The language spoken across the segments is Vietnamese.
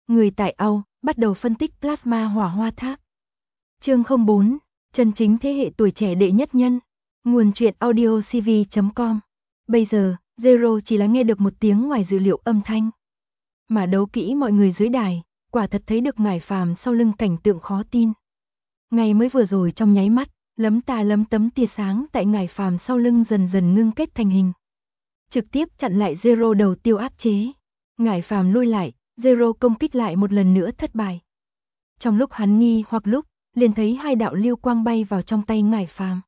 Người tại Âu bắt đầu phân tích plasma hỏa hoa tháp. Chương 04, chân chính thế hệ tuổi trẻ đệ nhất nhân. Nguồn truyện audio cv.com. Bây giờ, Zero chỉ là nghe được một tiếng ngoài dữ liệu âm thanh. Mà đấu kỹ mọi người dưới đài, quả thật thấy được ngải phàm sau lưng cảnh tượng khó tin. Ngày mới vừa rồi trong nháy mắt, lấm tà lấm tấm tia sáng tại ngải phàm sau lưng dần dần ngưng kết thành hình. Trực tiếp chặn lại Zero đầu tiêu áp chế. Ngải phàm lui lại, Zero công kích lại một lần nữa thất bại. Trong lúc hắn nghi hoặc lúc, liền thấy hai đạo lưu quang bay vào trong tay ngải phàm.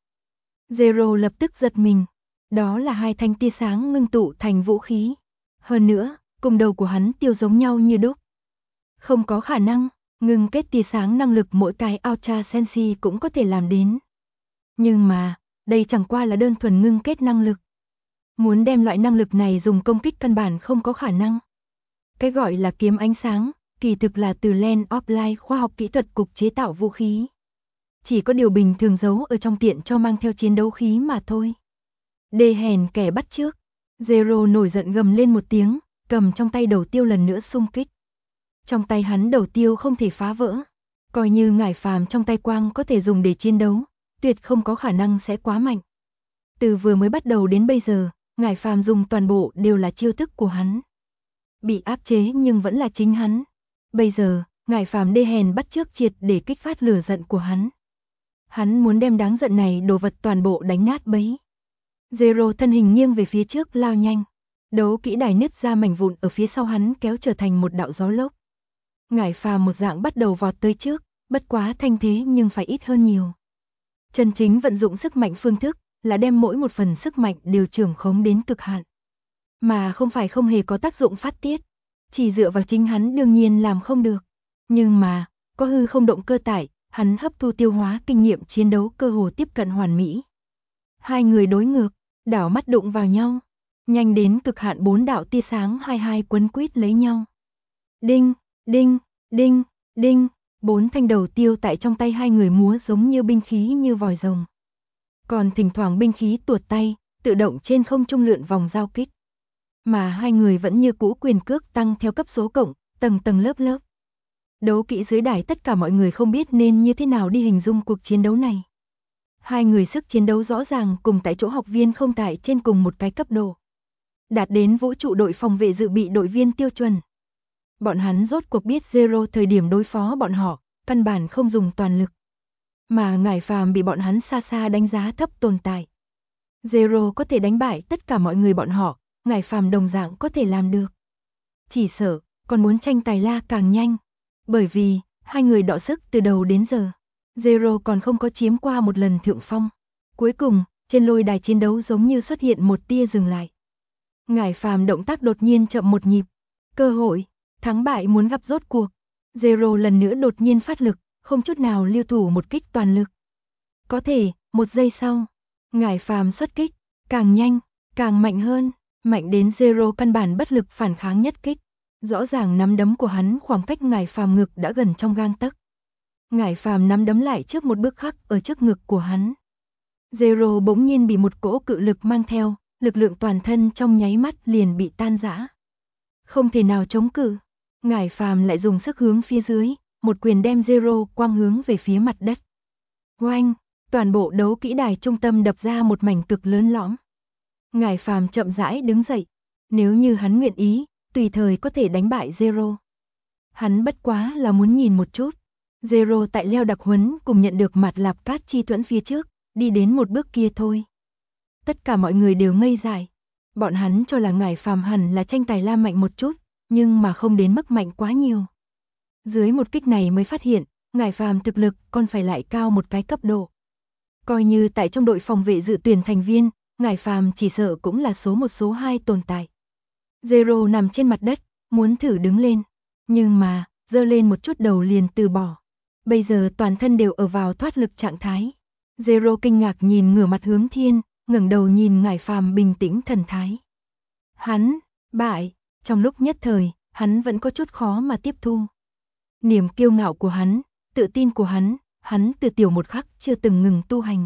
Zero lập tức giật mình. Đó là hai thanh tia sáng ngưng tụ thành vũ khí. Hơn nữa, cùng đầu của hắn tiêu giống nhau như đúc. Không có khả năng, ngưng kết tia sáng năng lực mỗi cái Ultra Sensi cũng có thể làm đến. Nhưng mà, đây chẳng qua là đơn thuần ngưng kết năng lực. Muốn đem loại năng lực này dùng công kích căn bản không có khả năng. Cái gọi là kiếm ánh sáng, kỳ thực là từ Land of Light khoa học kỹ thuật cục chế tạo vũ khí. Chỉ có điều bình thường giấu ở trong tiện cho mang theo chiến đấu khí mà thôi. Đê hèn kẻ bắt trước. Zero nổi giận gầm lên một tiếng, cầm trong tay đầu tiêu lần nữa xung kích. Trong tay hắn đầu tiêu không thể phá vỡ. Coi như ngải phàm trong tay quang có thể dùng để chiến đấu, tuyệt không có khả năng sẽ quá mạnh. Từ vừa mới bắt đầu đến bây giờ, ngải phàm dùng toàn bộ đều là chiêu thức của hắn. Bị áp chế nhưng vẫn là chính hắn. Bây giờ, ngải phàm đê hèn bắt chước triệt để kích phát lửa giận của hắn. Hắn muốn đem đáng giận này đồ vật toàn bộ đánh nát bấy. Zero thân hình nghiêng về phía trước lao nhanh. Đấu kỹ đài nứt ra mảnh vụn ở phía sau hắn kéo trở thành một đạo gió lốc. Ngải phàm một dạng bắt đầu vọt tới trước, bất quá thanh thế nhưng phải ít hơn nhiều. Chân chính vận dụng sức mạnh phương thức là đem mỗi một phần sức mạnh đều trưởng khống đến cực hạn. Mà không phải không hề có tác dụng phát tiết. Chỉ dựa vào chính hắn đương nhiên làm không được. Nhưng mà, có hư không động cơ tải, hắn hấp thu tiêu hóa kinh nghiệm chiến đấu cơ hồ tiếp cận hoàn mỹ. Hai người đối ngược, đảo mắt đụng vào nhau. Nhanh đến cực hạn 4 đạo tia sáng hai quấn quýt lấy nhau. Đinh, đinh, đinh, đinh, 4 thanh đầu tiêu tại trong tay hai người múa giống như binh khí như vòi rồng. Còn thỉnh thoảng binh khí tuột tay, tự động trên không trung lượn vòng giao kích. Mà hai người vẫn như cũ quyền cước tăng theo cấp số cộng, tầng tầng lớp lớp. Đấu kỹ dưới đài tất cả mọi người không biết nên như thế nào đi hình dung cuộc chiến đấu này. Hai người sức chiến đấu rõ ràng cùng tại chỗ học viên không tại trên cùng một cái cấp độ. Đạt đến vũ trụ đội phòng vệ dự bị đội viên tiêu chuẩn. Bọn hắn rốt cuộc biết Zero thời điểm đối phó bọn họ, căn bản không dùng toàn lực. Mà ngải phàm bị bọn hắn xa xa đánh giá thấp tồn tại. Zero có thể đánh bại tất cả mọi người bọn họ, ngải phàm đồng dạng có thể làm được. Chỉ sợ, còn muốn tranh tài la càng nhanh. Bởi vì, hai người đọ sức từ đầu đến giờ. Zero còn không có chiếm qua một lần thượng phong. Cuối cùng, trên lôi đài chiến đấu giống như xuất hiện một tia dừng lại. Ngải phàm động tác đột nhiên chậm một nhịp. Cơ hội, thắng bại muốn gặp rốt cuộc. Zero lần nữa đột nhiên phát lực, không chút nào lưu thủ một kích toàn lực. Có thể, một giây sau, ngải phàm xuất kích, càng nhanh, càng mạnh hơn, mạnh đến Zero căn bản bất lực phản kháng nhất kích. Rõ ràng nắm đấm của hắn khoảng cách ngải phàm ngực đã gần trong gang tấc. Ngải phàm nắm đấm lại trước một bước khắc ở trước ngực của hắn. Zero bỗng nhiên bị một cỗ cự lực mang theo, lực lượng toàn thân trong nháy mắt liền bị tan rã. Không thể nào chống cự. Ngải phàm lại dùng sức hướng phía dưới, một quyền đem Zero quăng hướng về phía mặt đất. Oanh, toàn bộ đấu kỹ đài trung tâm đập ra một mảnh cực lớn lõm. Ngải phàm chậm rãi đứng dậy. Nếu như hắn nguyện ý, tùy thời có thể đánh bại Zero. Hắn bất quá là muốn nhìn một chút. Zero tại leo đặc huấn cùng nhận được mặt lạp cát chi thuẫn phía trước, đi đến một bước kia thôi. Tất cả mọi người đều ngây dại. Bọn hắn cho là ngải phàm hẳn là tranh tài la mạnh một chút, nhưng mà không đến mức mạnh quá nhiều. Dưới một kích này mới phát hiện, ngải phàm thực lực còn phải lại cao một cái cấp độ. Coi như tại trong đội phòng vệ dự tuyển thành viên, ngải phàm chỉ sợ cũng là số 1 số 2 tồn tại. Zero nằm trên mặt đất, muốn thử đứng lên, nhưng mà, giơ lên một chút đầu liền từ bỏ. Bây giờ toàn thân đều ở vào thoát lực trạng thái. Zero kinh ngạc nhìn ngửa mặt hướng thiên, ngẩng đầu nhìn ngải phàm bình tĩnh thần thái. Hắn, bại, trong lúc nhất thời, hắn vẫn có chút khó mà tiếp thu. Niềm kiêu ngạo của hắn, tự tin của hắn từ tiểu một khắc chưa từng ngừng tu hành.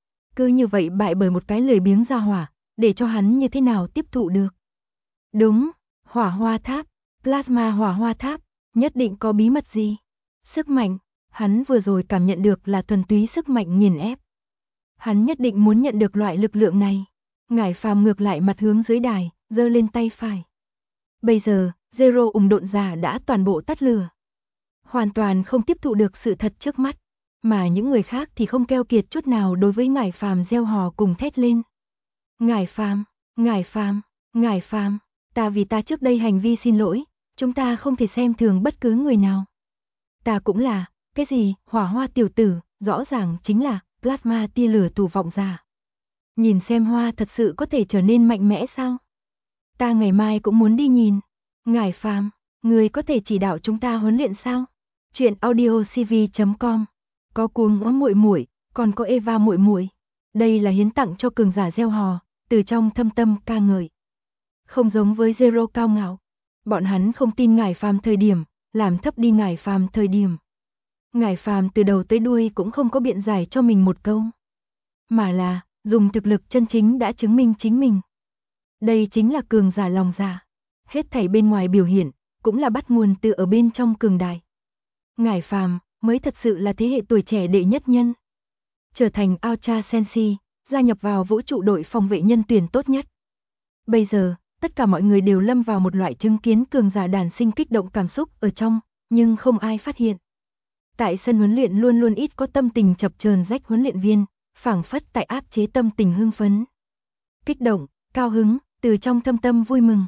Cứ như vậy bại bởi một cái lười biếng gia hỏa, để cho hắn như thế nào tiếp thụ được. Đúng, hỏa hoa tháp, plasma hỏa hoa tháp, Nhất định có bí mật gì? Sức mạnh, hắn vừa rồi cảm nhận được là thuần túy sức mạnh nghiền ép. Hắn nhất định muốn nhận được loại lực lượng này. Ngải Phàm ngược lại mặt hướng dưới đài, giơ lên tay phải. Bây giờ, Zero ủng độn giả đã toàn bộ tắt lửa. Hoàn toàn không tiếp thụ được sự thật trước mắt, mà những người khác thì không keo kiệt chút nào đối với Ngải Phàm reo hò cùng thét lên. Ngải Phàm, Ngải Phàm, Ngải Phàm, ta vì ta trước đây hành vi xin lỗi, chúng ta không thể xem thường bất cứ người nào. Ta cũng là, cái gì, Hỏa Hoa tiểu tử, rõ ràng chính là plasma tia lửa tù vọng giả. Nhìn xem Hoa thật sự có thể trở nên mạnh mẽ sao? Ta ngày mai cũng muốn đi nhìn. Ngải Phàm, người có thể chỉ đạo chúng ta huấn luyện sao? Chuyện audiocv.com. Có Cuồng muội muội, còn có Eva muội muội. Đây là hiến tặng cho cường giả gieo hò, từ trong thâm tâm ca ngợi. Không giống với Zero cao ngạo, bọn hắn không tin Ngải Phàm thời điểm, làm thấp đi Ngải Phàm thời điểm. Ngải Phàm từ đầu tới đuôi cũng không có biện giải cho mình một câu, mà là dùng thực lực chân chính đã chứng minh chính mình. Đây chính là cường giả lòng dạ. Hết thảy bên ngoài biểu hiện cũng là bắt nguồn từ ở bên trong cường đại. Ngải Phàm mới thật sự là thế hệ tuổi trẻ đệ nhất nhân. Trở thành Ultra Senshi, gia nhập vào vũ trụ đội phòng vệ nhân tuyển tốt nhất. Bây giờ, tất cả mọi người đều lâm vào một loại chứng kiến cường giả đản sinh kích động cảm xúc ở trong, nhưng không ai phát hiện. Tại sân huấn luyện luôn luôn ít có tâm tình chập chờn rách huấn luyện viên, phảng phất tại áp chế tâm tình hưng phấn. Kích động, cao hứng, từ trong thâm tâm vui mừng.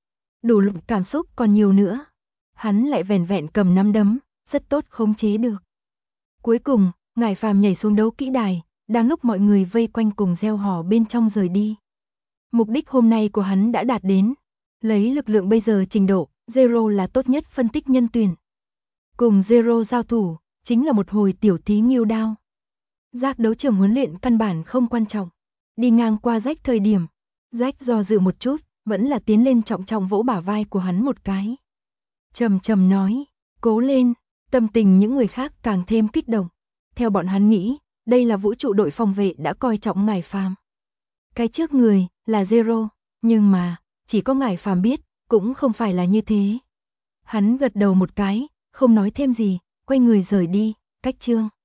Đủ loại cảm xúc còn nhiều nữa. Hắn lại vẻn vẹn cầm nắm đấm, rất tốt khống chế được. Cuối cùng, Ngải Phàm nhảy xuống đấu kỹ đài, đang lúc mọi người vây quanh cùng reo hò bên trong rời đi. Mục đích hôm nay của hắn đã đạt đến. Lấy lực lượng bây giờ trình độ, Zero là tốt nhất phân tích nhân tuyển. Cùng Zero giao thủ, chính là một hồi tiểu thí nghêu đao. Giác đấu trường huấn luyện căn bản không quan trọng. Đi ngang qua Rách thời điểm, Rách do dự một chút, vẫn là tiến lên trọng trọng vỗ bả vai của hắn một cái. Trầm trầm nói, cố lên, tâm tình những người khác càng thêm kích động. Theo bọn hắn nghĩ, đây là vũ trụ đội phòng vệ đã coi trọng Ngải Phàm. Cái trước người là Zero, nhưng mà, chỉ có Ngải Phàm biết, cũng không phải là như thế. Hắn gật đầu một cái, không nói thêm gì, quay người rời đi, cách chương.